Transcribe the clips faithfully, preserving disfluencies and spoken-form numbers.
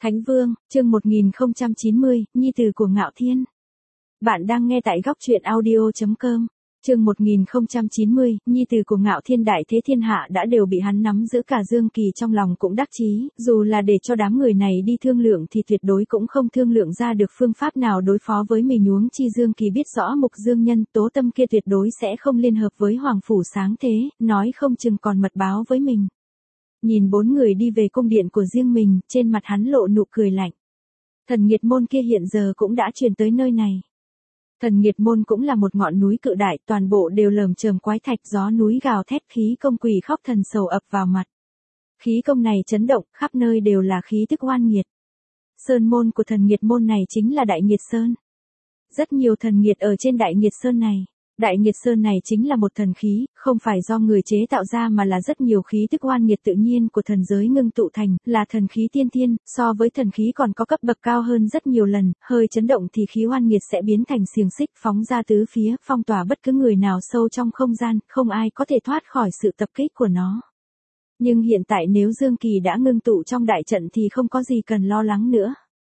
Thánh Vương, chương một nghìn không trăm chín mươi, Nhi tử của Ngạo Thiên. Bạn đang nghe tại góc truyện audio chấm com. Chương một nghìn không trăm chín mươi, Nhi tử của Ngạo Thiên đại thế thiên hạ đã đều bị hắn nắm giữ cả. Dương Kỳ trong lòng cũng đắc chí, dù là để cho đám người này đi thương lượng thì tuyệt đối cũng không thương lượng ra được phương pháp nào đối phó với mình. Huống chi Dương Kỳ biết rõ Mục Dương Nhân, Tố Tâm kia tuyệt đối sẽ không liên hợp với Hoàng Phủ Sáng Thế, nói không chừng còn mật báo với mình. Nhìn bốn người đi về cung điện của riêng mình, trên mặt hắn lộ nụ cười lạnh. Thần Nghiệt Môn kia hiện giờ cũng đã truyền tới nơi này. Thần Nghiệt Môn cũng là một ngọn núi cự đại, toàn bộ đều lởm chởm quái thạch, gió núi gào thét, khí công quỷ khóc thần sầu ập vào mặt. Khí công này chấn động, khắp nơi đều là khí tức oan nghiệt. Sơn môn của Thần Nghiệt Môn này chính là Đại Nghiệt Sơn. Rất nhiều thần nghiệt ở trên Đại Nghiệt Sơn này. Đại Nghiệt Sơn này chính là một thần khí, không phải do người chế tạo ra mà là rất nhiều khí tức oan nghiệt tự nhiên của thần giới ngưng tụ thành, là thần khí tiên thiên, so với thần khí còn có cấp bậc cao hơn rất nhiều lần, hơi chấn động thì khí oan nghiệt sẽ biến thành xiềng xích phóng ra tứ phía, phong tỏa bất cứ người nào sâu trong không gian, không ai có thể thoát khỏi sự tập kích của nó. Nhưng hiện tại nếu Dương Kỳ đã ngưng tụ trong đại trận thì không có gì cần lo lắng nữa.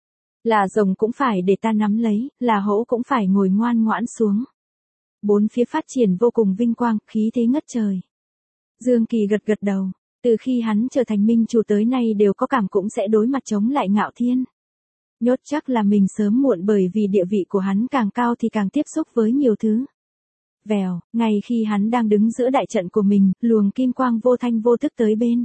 Là rồng cũng phải để ta nắm lấy, là hổ cũng phải ngồi ngoan ngoãn xuống. Bốn phía phát triển vô cùng vinh quang, khí thế ngất trời. Dương Kỳ gật gật đầu, từ khi hắn trở thành minh chủ tới nay đều có cảm cũng sẽ đối mặt chống lại Ngạo Thiên. Nhốt chắc là mình sớm muộn, bởi vì địa vị của hắn càng cao thì càng tiếp xúc với nhiều thứ. Vèo, ngay khi hắn đang đứng giữa đại trận của mình, luồng kim quang vô thanh vô thức tới bên.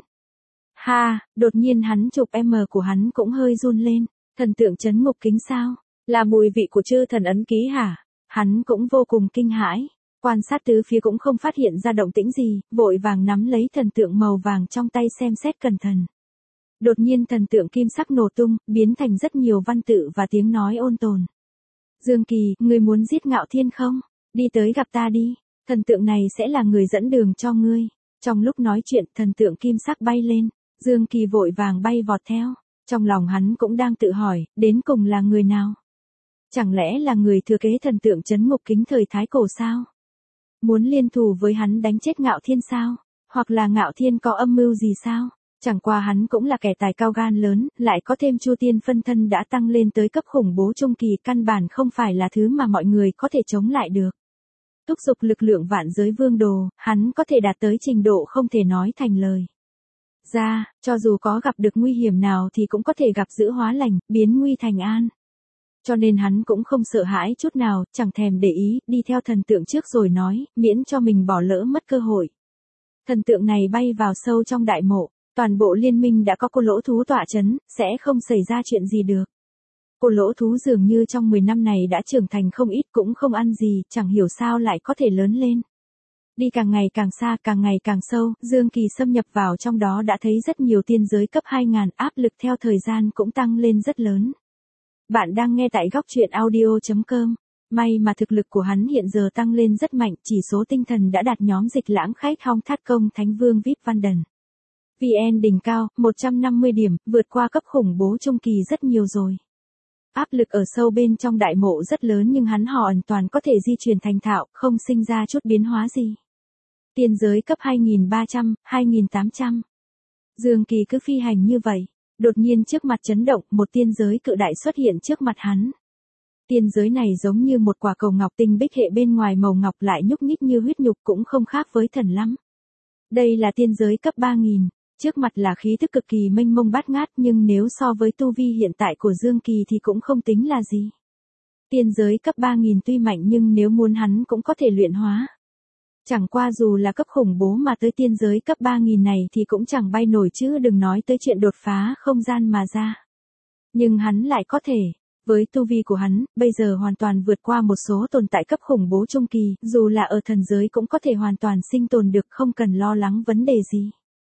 Ha, đột nhiên hắn chụp M của hắn cũng hơi run lên, thần tượng chấn ngục kính sao? Là mùi vị của chư thần ấn ký hả? Hắn cũng vô cùng kinh hãi, quan sát tứ phía cũng không phát hiện ra động tĩnh gì, vội vàng nắm lấy thần tượng màu vàng trong tay xem xét cẩn thận. Đột nhiên thần tượng kim sắc nổ tung, biến thành rất nhiều văn tự và tiếng nói ôn tồn. Dương Kỳ, ngươi muốn giết Ngạo Thiên không? Đi tới gặp ta đi, thần tượng này sẽ là người dẫn đường cho ngươi. Trong lúc nói chuyện, thần tượng kim sắc bay lên, Dương Kỳ vội vàng bay vọt theo, trong lòng hắn cũng đang tự hỏi, đến cùng là người nào? Chẳng lẽ là người thừa kế thần tượng trấn ngục kính thời Thái Cổ sao? Muốn liên thủ với hắn đánh chết Ngạo Thiên sao? Hoặc là Ngạo Thiên có âm mưu gì sao? Chẳng qua hắn cũng là kẻ tài cao gan lớn, lại có thêm Chu Tiên phân thân đã tăng lên tới cấp khủng bố trung kỳ, căn bản không phải là thứ mà mọi người có thể chống lại được. Thúc giục lực lượng vạn giới vương đồ, hắn có thể đạt tới trình độ không thể nói thành lời. Ra, cho dù có gặp được nguy hiểm nào thì cũng có thể gặp giữ hóa lành, biến nguy thành an. Cho nên hắn cũng không sợ hãi chút nào, chẳng thèm để ý, đi theo thần tượng trước rồi nói, miễn cho mình bỏ lỡ mất cơ hội. Thần tượng này bay vào sâu trong đại mộ, toàn bộ liên minh đã có cô lỗ thú tọa chấn, sẽ không xảy ra chuyện gì được. Cô lỗ thú dường như trong mười năm này đã trưởng thành không ít, cũng không ăn gì, chẳng hiểu sao lại có thể lớn lên. Đi càng ngày càng xa, càng ngày càng sâu, Dương Kỳ xâm nhập vào trong đó đã thấy rất nhiều tiên giới cấp hai nghìn, áp lực theo thời gian cũng tăng lên rất lớn. Bạn đang nghe tại góc truyện audio chấm com. May mà thực lực của hắn hiện giờ tăng lên rất mạnh, chỉ số tinh thần đã đạt nhóm dịch lãng khách hong thát công Thánh Vương vê i pê Văn Đần. vê en đỉnh cao, một trăm năm mươi điểm, vượt qua cấp khủng bố trung kỳ rất nhiều rồi. Áp lực ở sâu bên trong đại mộ rất lớn nhưng hắn hoàn toàn có thể di chuyển thành thạo, không sinh ra chút biến hóa gì. Tiên giới cấp hai nghìn ba trăm, hai nghìn tám trăm. Dương Kỳ cứ phi hành như vậy. Đột nhiên trước mặt chấn động, một tiên giới cự đại xuất hiện trước mặt hắn. Tiên giới này giống như một quả cầu ngọc, tinh bích hệ bên ngoài màu ngọc lại nhúc nhích như huyết nhục, cũng không khác với thần lắm. Đây là tiên giới cấp ba nghìn, trước mặt là khí tức cực kỳ mênh mông bát ngát, nhưng nếu so với tu vi hiện tại của Dương Kỳ thì cũng không tính là gì. Tiên giới cấp ba nghìn tuy mạnh nhưng nếu muốn hắn cũng có thể luyện hóa. Chẳng qua dù là cấp khủng bố mà tới tiên giới cấp ba nghìn này thì cũng chẳng bay nổi, chứ đừng nói tới chuyện đột phá không gian mà ra. Nhưng hắn lại có thể, với tu vi của hắn, bây giờ hoàn toàn vượt qua một số tồn tại cấp khủng bố trung kỳ, dù là ở thần giới cũng có thể hoàn toàn sinh tồn được, không cần lo lắng vấn đề gì.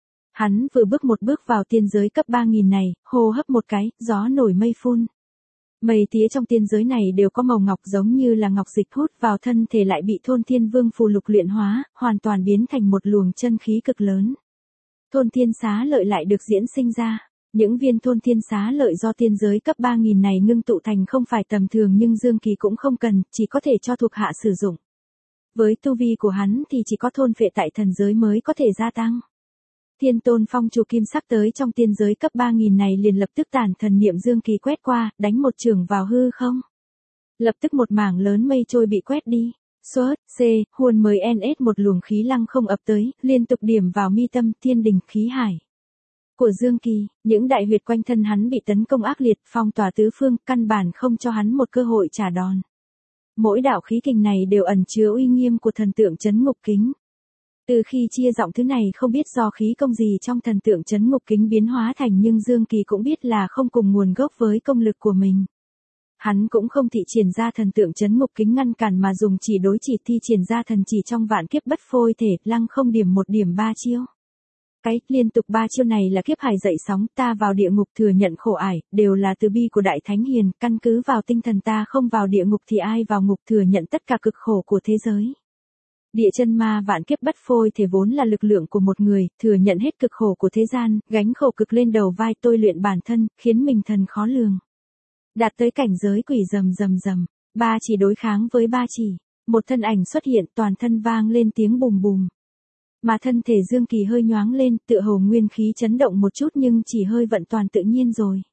Hắn vừa bước một bước vào tiên giới cấp ba nghìn này, hô hấp một cái, gió nổi mây phun. Mây tía trong tiên giới này đều có màu ngọc, giống như là ngọc dịch hút vào thân thể lại bị Thôn Thiên Vương phù lục luyện hóa, hoàn toàn biến thành một luồng chân khí cực lớn. Thôn Thiên Xá Lợi lại được diễn sinh ra. Những viên Thôn Thiên Xá Lợi do tiên giới cấp ba nghìn này ngưng tụ thành không phải tầm thường, nhưng Dương Kỳ cũng không cần, chỉ có thể cho thuộc hạ sử dụng. Với tu vi của hắn thì chỉ có thôn phệ tại thần giới mới có thể gia tăng. Thiên tôn phong chủ kim sắc tới trong tiên giới cấp ba nghìn này liền lập tức tản thần niệm Dương Kỳ quét qua, đánh một chưởng vào hư không. Lập tức một mảng lớn mây trôi bị quét đi. Xuất, C, huồn mới en ét một luồng khí lăng không ập tới, liên tục điểm vào mi tâm thiên đình khí hải của Dương Kỳ, những đại huyệt quanh thân hắn bị tấn công ác liệt, phong tỏa tứ phương, căn bản không cho hắn một cơ hội trả đòn. Mỗi đạo khí kình này đều ẩn chứa uy nghiêm của thần tượng trấn ngục kính. Từ khi chia giọng thứ này không biết do khí công gì trong thần tượng trấn ngục kính biến hóa thành, nhưng Dương Kỳ cũng biết là không cùng nguồn gốc với công lực của mình. Hắn cũng không thị triển ra thần tượng trấn ngục kính ngăn cản mà dùng chỉ đối chỉ thi triển ra thần chỉ trong vạn kiếp bất phôi thể, lăng không điểm một điểm ba chiêu. Cái liên tục ba chiêu này là kiếp hải dậy sóng, ta vào địa ngục thừa nhận khổ ải, đều là từ bi của đại thánh hiền, căn cứ vào tinh thần ta không vào địa ngục thì ai vào ngục, thừa nhận tất cả cực khổ của thế giới. Địa chân ma vạn kiếp bất phôi thể vốn là lực lượng của một người, thừa nhận hết cực khổ của thế gian, gánh khổ cực lên đầu vai tôi luyện bản thân, khiến mình thần khó lường. Đạt tới cảnh giới quỷ rầm rầm rầm, ba chỉ đối kháng với ba chỉ, một thân ảnh xuất hiện, toàn thân vang lên tiếng bùm bùm. Mà thân thể Dương Kỳ hơi nhoáng lên, tựa hồ nguyên khí chấn động một chút nhưng chỉ hơi vận toàn tự nhiên rồi.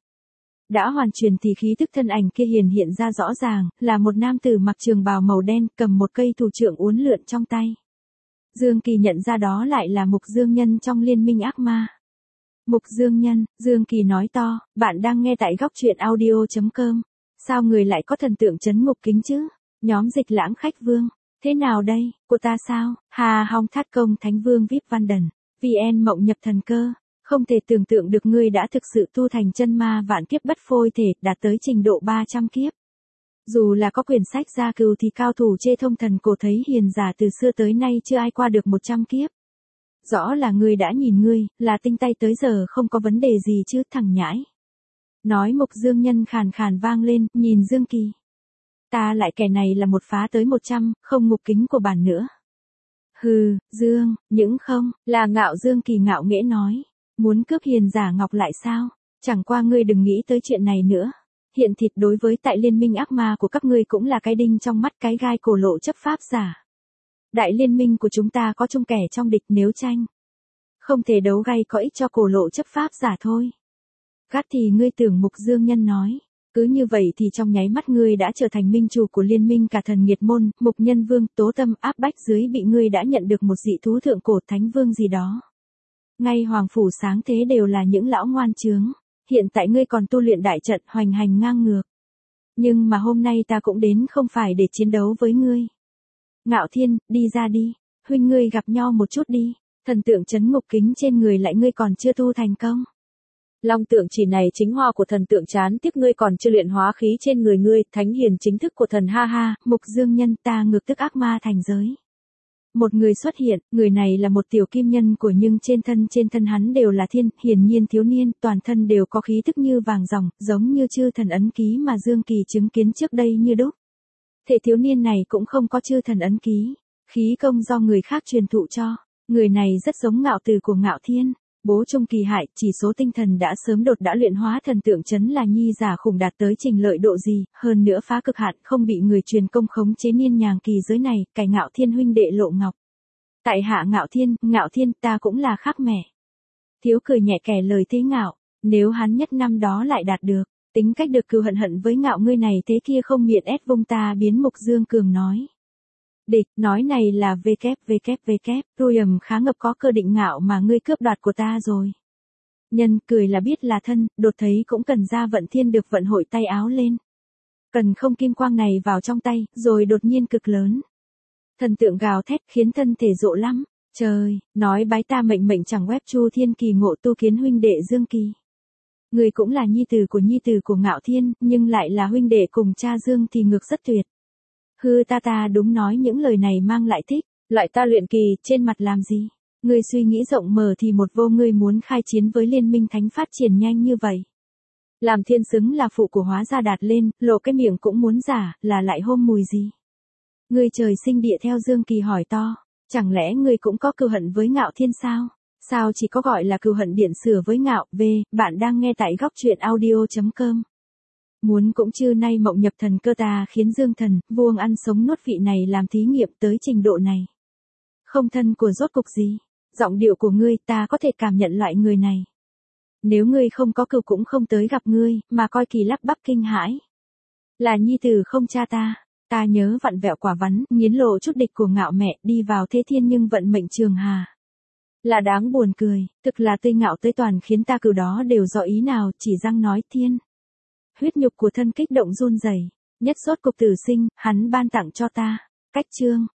Đã hoàn truyền thì khí tức thân ảnh kia hiển hiện ra rõ ràng, là một nam tử mặc trường bào màu đen, cầm một cây thủ trượng uốn lượn trong tay. Dương Kỳ nhận ra đó lại là Mục Dương Nhân trong liên minh ác ma. Mục Dương Nhân, Dương Kỳ nói to, bạn đang nghe tại góc truyện audio chấm com. Sao người lại có thần tượng trấn ngục kính chứ? Nhóm Dịch Lãng Khách Vương. Thế nào đây, của ta sao? Hà Hong Thát Công Thánh Vương víp Văn Đần. vê en Mộng Nhập Thần Cơ. Không thể tưởng tượng được ngươi đã thực sự tu thành chân ma vạn kiếp bất phôi thể, đạt tới trình độ ba trăm kiếp. Dù là có quyển sách gia cừu thì cao thủ chê thông thần cổ thấy hiền giả từ xưa tới nay chưa ai qua được một trăm kiếp. Rõ là ngươi đã nhìn ngươi, là tinh tay tới giờ không có vấn đề gì chứ, thằng nhãi. Nói Mục Dương Nhân khàn khàn vang lên, nhìn Dương Kỳ. Ta lại kẻ này là một phá tới một trăm, không ngục kính của bản nữa. Hừ, Dương, những không, là ngạo. Dương Kỳ ngạo nghễ nói. Muốn cướp hiền giả ngọc lại sao? Chẳng qua ngươi đừng nghĩ tới chuyện này nữa. Hiện thịt đối với tại liên minh ác ma của các ngươi cũng là cái đinh trong mắt, cái gai cổ lộ chấp pháp giả. Đại liên minh của chúng ta có chung kẻ trong địch, nếu tranh không thể đấu gay có ích cho cổ lộ chấp pháp giả thôi. Gắt thì ngươi tưởng, Mục Dương Nhân nói. Cứ như vậy thì trong nháy mắt ngươi đã trở thành minh chủ của liên minh cả thần nghiệt môn, Mục Nhân Vương, Tố Tâm áp bách dưới bị ngươi đã nhận được một dị thú thượng cổ thánh vương gì đó. Ngay hoàng phủ sáng thế đều là những lão ngoan chướng. Hiện tại ngươi còn tu luyện đại trận hoành hành ngang ngược. Nhưng mà hôm nay ta cũng đến không phải để chiến đấu với ngươi. Ngạo Thiên, đi ra đi. Huynh ngươi gặp nhau một chút đi. Thần tượng trấn ngục kính trên người lại ngươi còn chưa tu thành công. Long tượng chỉ này chính hoa của thần tượng, chán tiếc ngươi còn chưa luyện hóa khí trên người ngươi, thánh hiền chính thức của thần. Ha ha. Mục Dương Nhân, ta ngược tức ác ma thành giới. Một người xuất hiện, người này là một tiểu kim nhân của, nhưng trên thân trên thân hắn đều là thiên, hiển nhiên thiếu niên, toàn thân đều có khí tức như vàng ròng, giống như chư thần ấn ký mà Dương Kỳ chứng kiến trước đây như đúc. Thể thiếu niên này cũng không có chư thần ấn ký, khí công do người khác truyền thụ cho. Người này rất giống Ngạo Từ của Ngạo Thiên. Bố Trung Kỳ Hải, chỉ số tinh thần đã sớm đột đã luyện hóa thần tượng trấn là nhi giả khủng đạt tới trình lợi độ gì, hơn nữa phá cực hạn không bị người truyền công khống chế niên nhàng kỳ giới này, cải Ngạo Thiên huynh đệ Lộ Ngọc. Tại hạ Ngạo Thiên, Ngạo Thiên ta cũng là khác mẹ. Thiếu cười nhẹ kẻ lời thế Ngạo, nếu hắn nhất năm đó lại đạt được, tính cách được cừu hận hận với Ngạo ngươi này thế kia không miệng ép vung ta biến. Mục Dương Cường nói. Địch, nói này là vê kép vê kép vê kép, Ruyầm khá ngập có cơ định Ngạo mà ngươi cướp đoạt của ta rồi. Nhân cười là biết là thân, đột thấy cũng cần ra vận thiên được vận hội tay áo lên. Cần không kim quang này vào trong tay, rồi đột nhiên cực lớn. Thần tượng gào thét khiến thân thể rộ lắm. Trời, nói bái ta mệnh mệnh chẳng web Chu Thiên Kỳ Ngộ Tu Kiến huynh đệ Dương Kỳ. Người cũng là nhi tử của nhi tử của Ngạo Thiên, nhưng lại là huynh đệ cùng cha Dương thì ngược rất tuyệt. Hư ta ta đúng nói những lời này mang lại thích, loại ta luyện kỳ, trên mặt làm gì? Ngươi suy nghĩ rộng mở thì một vô ngươi muốn khai chiến với liên minh thánh phát triển nhanh như vậy. Làm thiên xứng là phụ của hóa ra đạt lên, lộ cái miệng cũng muốn giả, là lại hôm mùi gì? Ngươi trời sinh địa theo Dương Kỳ hỏi to, chẳng lẽ ngươi cũng có cừu hận với Ngạo Thiên sao? Sao chỉ có gọi là cừu hận điện sửa với Ngạo? V, bạn đang nghe tại góc truyện audio chấm com. Muốn cũng chư nay mộng nhập thần cơ, ta khiến Dương Thần, vuông ăn sống nuốt vị này làm thí nghiệm tới trình độ này. Không thân của rốt cục gì? Giọng điệu của ngươi ta có thể cảm nhận loại người này. Nếu ngươi không có cừu cũng không tới gặp ngươi, mà coi kỳ lắp bắp kinh hãi. Là nhi tử không cha ta, ta nhớ vặn vẹo quả vắn, nghiến lộ chút địch của ngạo mẹ, đi vào thế thiên nhưng vận mệnh trường hà. Là đáng buồn cười, thực là tươi ngạo tới toàn khiến ta cừu đó đều rõ ý nào, chỉ răng nói thiên. Huyết nhục của thân kích động run rẩy, nhất sốt cục tử sinh, hắn ban tặng cho ta. Cách chương.